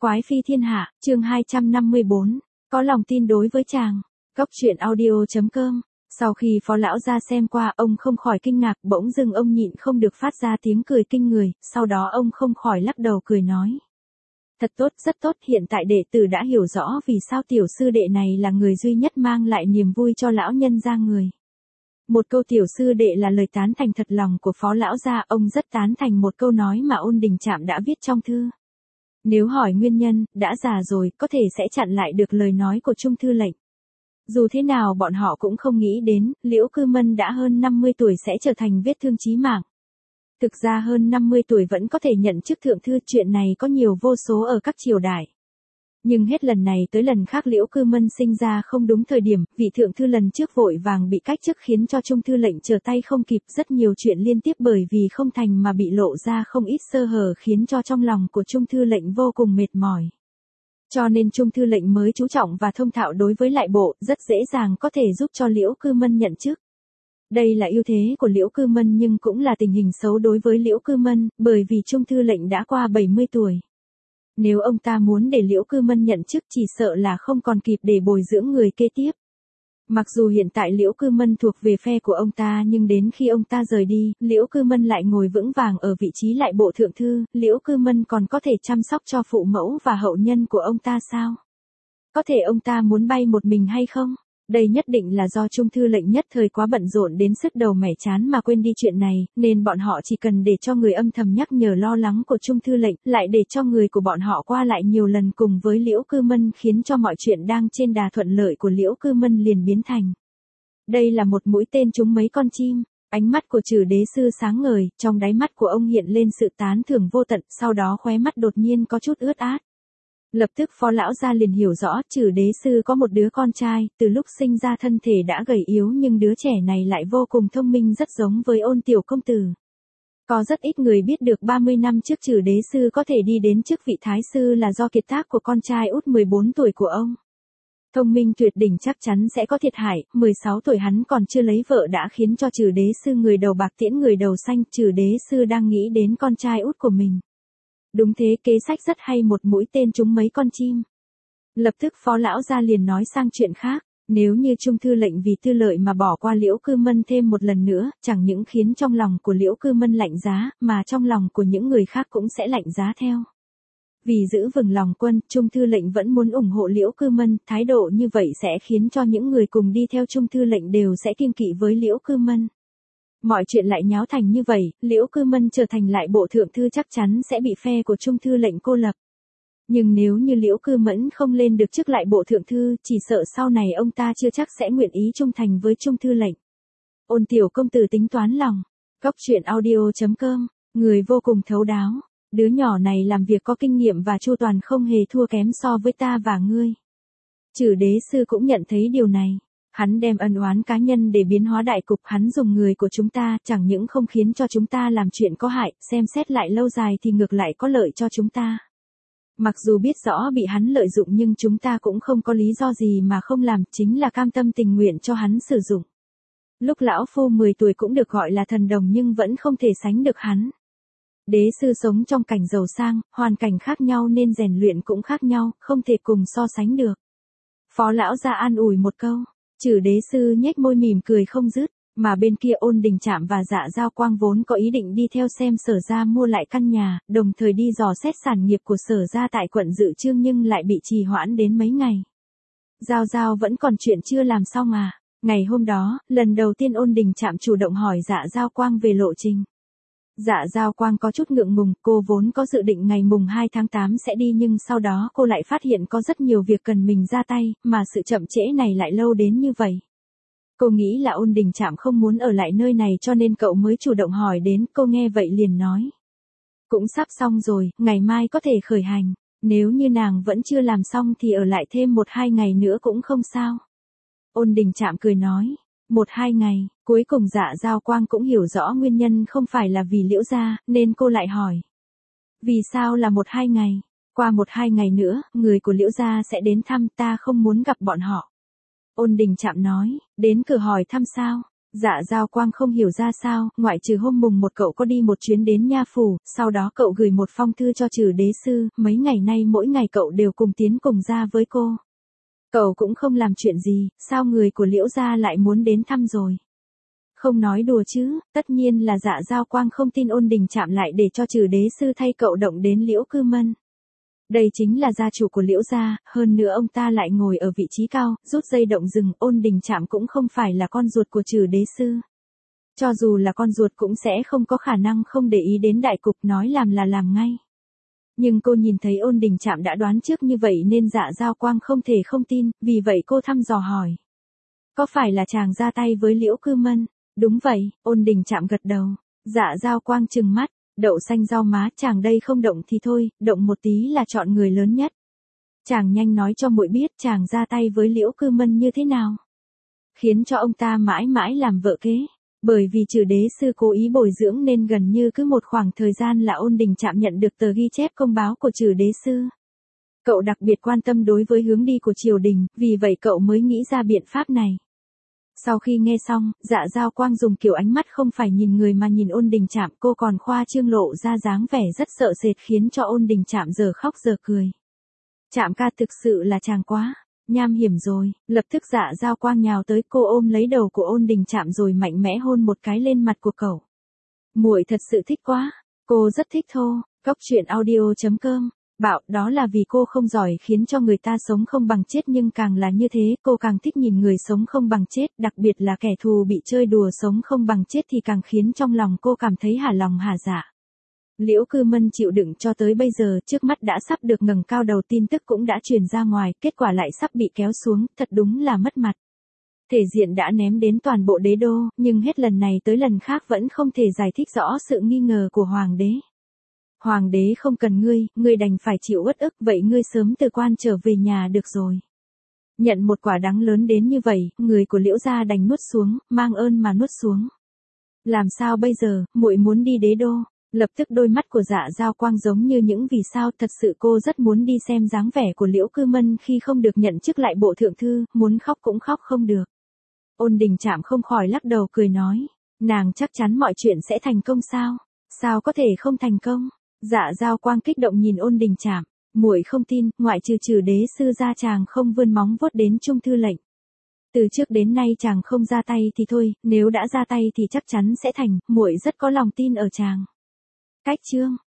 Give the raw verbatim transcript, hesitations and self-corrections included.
Quái phi thiên hạ, chương hai trăm năm mươi bốn, có lòng tin đối với chàng. Góc truyện audio.com. Sau khi phó lão ra xem qua, ông không khỏi kinh ngạc, bỗng dưng ông nhịn không được phát ra tiếng cười kinh người, sau đó ông không khỏi lắc đầu cười nói. Thật tốt, rất tốt, hiện tại đệ tử đã hiểu rõ vì sao tiểu sư đệ này là người duy nhất mang lại niềm vui cho lão nhân gia người. Một câu tiểu sư đệ là lời tán thành thật lòng của phó lão gia, ông rất tán thành một câu nói mà Ôn Đình Trạm đã viết trong thư. Nếu hỏi nguyên nhân, đã già rồi, có thể sẽ chặn lại được lời nói của Trung thư lệnh. Dù thế nào bọn họ cũng không nghĩ đến, Liễu Cư Mân đã hơn năm mươi tuổi sẽ trở thành vết thương chí mạng. Thực ra hơn năm mươi tuổi vẫn có thể nhận chức thượng thư, chuyện này có nhiều vô số ở các triều đại. Nhưng hết lần này tới lần khác Liễu Cư Mân sinh ra không đúng thời điểm, vị thượng thư lần trước vội vàng bị cách chức khiến cho Trung thư lệnh trở tay không kịp, rất nhiều chuyện liên tiếp bởi vì không thành mà bị lộ ra không ít sơ hở khiến cho trong lòng của Trung thư lệnh vô cùng mệt mỏi. Cho nên Trung thư lệnh mới chú trọng và thông thạo đối với lại bộ, rất dễ dàng có thể giúp cho Liễu Cư Mân nhận chức. Đây là ưu thế của Liễu Cư Mân nhưng cũng là tình hình xấu đối với Liễu Cư Mân, bởi vì Trung thư lệnh đã qua bảy mươi tuổi. Nếu ông ta muốn để Liễu Cư Mân nhận chức chỉ sợ là không còn kịp để bồi dưỡng người kế tiếp. Mặc dù hiện tại Liễu Cư Mân thuộc về phe của ông ta nhưng đến khi ông ta rời đi, Liễu Cư Mân lại ngồi vững vàng ở vị trí lại bộ thượng thư, Liễu Cư Mân còn có thể chăm sóc cho phụ mẫu và hậu nhân của ông ta sao? Có thể ông ta muốn bay một mình hay không? Đây nhất định là do Trung thư lệnh nhất thời quá bận rộn đến sứt đầu mẻ chán mà quên đi chuyện này, nên bọn họ chỉ cần để cho người âm thầm nhắc nhở lo lắng của Trung thư lệnh, lại để cho người của bọn họ qua lại nhiều lần cùng với Liễu Cư Mân khiến cho mọi chuyện đang trên đà thuận lợi của Liễu Cư Mân liền biến thành. Đây là một mũi tên trúng mấy con chim. Ánh mắt của Trừ Đế sư sáng ngời, trong đáy mắt của ông hiện lên sự tán thưởng vô tận, sau đó khóe mắt đột nhiên có chút ướt át. Lập tức phó lão gia liền hiểu rõ, Trừ Đế sư có một đứa con trai, từ lúc sinh ra thân thể đã gầy yếu nhưng đứa trẻ này lại vô cùng thông minh, rất giống với Ôn tiểu công tử. Có rất ít người biết được ba mươi năm trước Trừ Đế sư có thể đi đến chức vị thái sư là do kiệt tác của con trai út mười bốn tuổi của ông. Thông minh tuyệt đỉnh chắc chắn sẽ có thiệt hại, mười sáu tuổi hắn còn chưa lấy vợ đã khiến cho Trừ Đế sư người đầu bạc tiễn người đầu xanh, Trừ Đế sư đang nghĩ đến con trai út của mình. Đúng thế, kế sách rất hay, một mũi tên trúng mấy con chim. Lập tức phó lão gia liền nói sang chuyện khác, nếu như Trung thư lệnh vì tư lợi mà bỏ qua Liễu Cư Mân thêm một lần nữa, chẳng những khiến trong lòng của Liễu Cư Mân lạnh giá, mà trong lòng của những người khác cũng sẽ lạnh giá theo. Vì giữ vững lòng quân, Trung thư lệnh vẫn muốn ủng hộ Liễu Cư Mân, thái độ như vậy sẽ khiến cho những người cùng đi theo Trung thư lệnh đều sẽ kiêng kỵ với Liễu Cư Mân. Mọi chuyện lại nháo thành như vậy, Liễu Cư Mân trở thành lại bộ thượng thư chắc chắn sẽ bị phe của Trung thư lệnh cô lập. Nhưng nếu như Liễu Cư Mẫn không lên được chức lại bộ thượng thư, chỉ sợ sau này ông ta chưa chắc sẽ nguyện ý trung thành với Trung thư lệnh. Ôn tiểu công tử tính toán lòng. Góc truyện audio.com, người vô cùng thấu đáo. Đứa nhỏ này làm việc có kinh nghiệm và chu toàn không hề thua kém so với ta và ngươi. Trừ Đế sư cũng nhận thấy điều này. Hắn đem ân oán cá nhân để biến hóa đại cục, hắn dùng người của chúng ta, chẳng những không khiến cho chúng ta làm chuyện có hại, xem xét lại lâu dài thì ngược lại có lợi cho chúng ta. Mặc dù biết rõ bị hắn lợi dụng nhưng chúng ta cũng không có lý do gì mà không làm, chính là cam tâm tình nguyện cho hắn sử dụng. Lúc lão phu mười tuổi cũng được gọi là thần đồng nhưng vẫn không thể sánh được hắn. Đế sư sống trong cảnh giàu sang, hoàn cảnh khác nhau nên rèn luyện cũng khác nhau, không thể cùng so sánh được. Phó lão ra an ủi một câu. Trừ Đế sư nhếch môi mỉm cười không dứt, mà bên kia Ôn Đình Trạm và Dạ Giao Quang vốn có ý định đi theo xem Sở gia mua lại căn nhà, đồng thời đi dò xét sản nghiệp của Sở gia tại quận Dự Chương nhưng lại bị trì hoãn đến mấy ngày. Giao Giao vẫn còn chuyện chưa làm xong à? Ngày hôm đó, lần đầu tiên Ôn Đình Trạm chủ động hỏi Dạ Giao Quang về lộ trình. Dạ Giao Quang có chút ngượng ngùng, cô vốn có dự định ngày mùng hai tháng tám sẽ đi nhưng sau đó cô lại phát hiện có rất nhiều việc cần mình ra tay, mà sự chậm trễ này lại lâu đến như vậy. Cô nghĩ là Ôn Đình Trạm không muốn ở lại nơi này cho nên cậu mới chủ động hỏi đến, cô nghe vậy liền nói. Cũng sắp xong rồi, ngày mai có thể khởi hành, nếu như nàng vẫn chưa làm xong thì ở lại thêm một hai ngày nữa cũng không sao. Ôn Đình Trạm cười nói. Một hai ngày, cuối cùng Dạ Giao Quang cũng hiểu rõ nguyên nhân không phải là vì Liễu gia, nên cô lại hỏi. Vì sao là một hai ngày? Qua một hai ngày nữa, người của Liễu gia sẽ đến thăm, ta không muốn gặp bọn họ. Ôn Đình Trạm nói, đến cửa hỏi thăm sao? Dạ Giao Quang không hiểu ra sao, ngoại trừ hôm mùng một cậu có đi một chuyến đến nha phủ, sau đó cậu gửi một phong thư cho Trừ đế sư, mấy ngày nay mỗi ngày cậu đều cùng tiến cùng ra với cô. Cậu cũng không làm chuyện gì, sao người của Liễu gia lại muốn đến thăm rồi? Không nói đùa chứ, tất nhiên là Dạ Giao Quang không tin Ôn Đình Trạm lại để cho Trừ đế sư thay cậu động đến Liễu Cư Mân. Đây chính là gia chủ của Liễu gia, hơn nữa ông ta lại ngồi ở vị trí cao, rút dây động rừng, Ôn Đình Trạm cũng không phải là con ruột của Trừ đế sư. Cho dù là con ruột cũng sẽ không có khả năng không để ý đến đại cục, nói làm là làm ngay. Nhưng cô nhìn thấy Ôn Đình Trạm đã đoán trước như vậy nên Dạ Giao Quang không thể không tin, vì vậy cô thăm dò hỏi. Có phải là chàng ra tay với Liễu Cư Mân? Đúng vậy, Ôn Đình Trạm gật đầu. Dạ Giao Quang trừng mắt, đậu xanh rau má, chàng đây không động thì thôi, động một tí là chọn người lớn nhất. Chàng nhanh nói cho muội biết chàng ra tay với Liễu Cư Mân như thế nào. Khiến cho ông ta mãi mãi làm vợ kế. Bởi vì Trừ đế sư cố ý bồi dưỡng nên gần như cứ một khoảng thời gian là Ôn Đình Trạm nhận được tờ ghi chép công báo của Trừ đế sư. Cậu đặc biệt quan tâm đối với hướng đi của triều đình, vì vậy cậu mới nghĩ ra biện pháp này. Sau khi nghe xong, Dạ Giao Quang dùng kiểu ánh mắt không phải nhìn người mà nhìn Ôn Đình Trạm, cô còn khoa trương lộ ra dáng vẻ rất sợ sệt khiến cho Ôn Đình Trạm giờ khóc giờ cười. Trạm ca thực sự là chàng quá nham hiểm rồi. Lập tức Dạ Giao Quang nhào tới, cô ôm lấy đầu của Ôn Đình Trạm rồi mạnh mẽ hôn một cái lên mặt của cậu. Muội thật sự thích quá. Cô rất thích thô. Cóc truyện audio chấm com. Bảo đó là vì cô không giỏi khiến cho người ta sống không bằng chết, nhưng càng là như thế cô càng thích nhìn người sống không bằng chết, đặc biệt là kẻ thù bị chơi đùa sống không bằng chết thì càng khiến trong lòng cô cảm thấy hả lòng hả dạ. Liễu Cư Mân chịu đựng cho tới bây giờ, trước mắt đã sắp được ngẩng cao đầu, tin tức cũng đã truyền ra ngoài, kết quả lại sắp bị kéo xuống, thật đúng là mất mặt. Thể diện đã ném đến toàn bộ đế đô, nhưng hết lần này tới lần khác vẫn không thể giải thích rõ sự nghi ngờ của hoàng đế. Hoàng đế không cần ngươi, ngươi đành phải chịu uất ức, vậy ngươi sớm từ quan trở về nhà được rồi. Nhận một quả đắng lớn đến như vậy, người của Liễu gia đành nuốt xuống, mang ơn mà nuốt xuống. Làm sao bây giờ, muội muốn đi đế đô. Lập tức đôi mắt của Dạ Giao Quang giống như những vì sao, thật sự cô rất muốn đi xem dáng vẻ của Liễu Cư Mân khi không được nhận chức lại bộ thượng thư, muốn khóc cũng khóc không được. Ôn Đình Trạm không khỏi lắc đầu cười nói, nàng chắc chắn mọi chuyện sẽ thành công sao? Sao có thể không thành công? Dạ Giao Quang kích động nhìn Ôn Đình Trạm, muội không tin, ngoại trừ Trừ đế sư ra chàng không vươn móng vuốt đến trung thư lệnh. Từ trước đến nay chàng không ra tay thì thôi, nếu đã ra tay thì chắc chắn sẽ thành, muội rất có lòng tin ở chàng. Cách chương